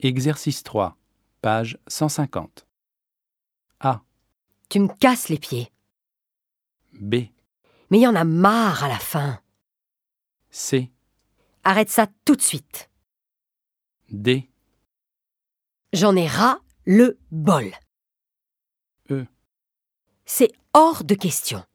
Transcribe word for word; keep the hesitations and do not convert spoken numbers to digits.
Exercice trois, page cent cinquante. A. Tu me casses les pieds. B. Mais y en a marre à la fin. C. Arrête ça tout de suite. D. J'en ai ras le bol. E. C'est hors de question.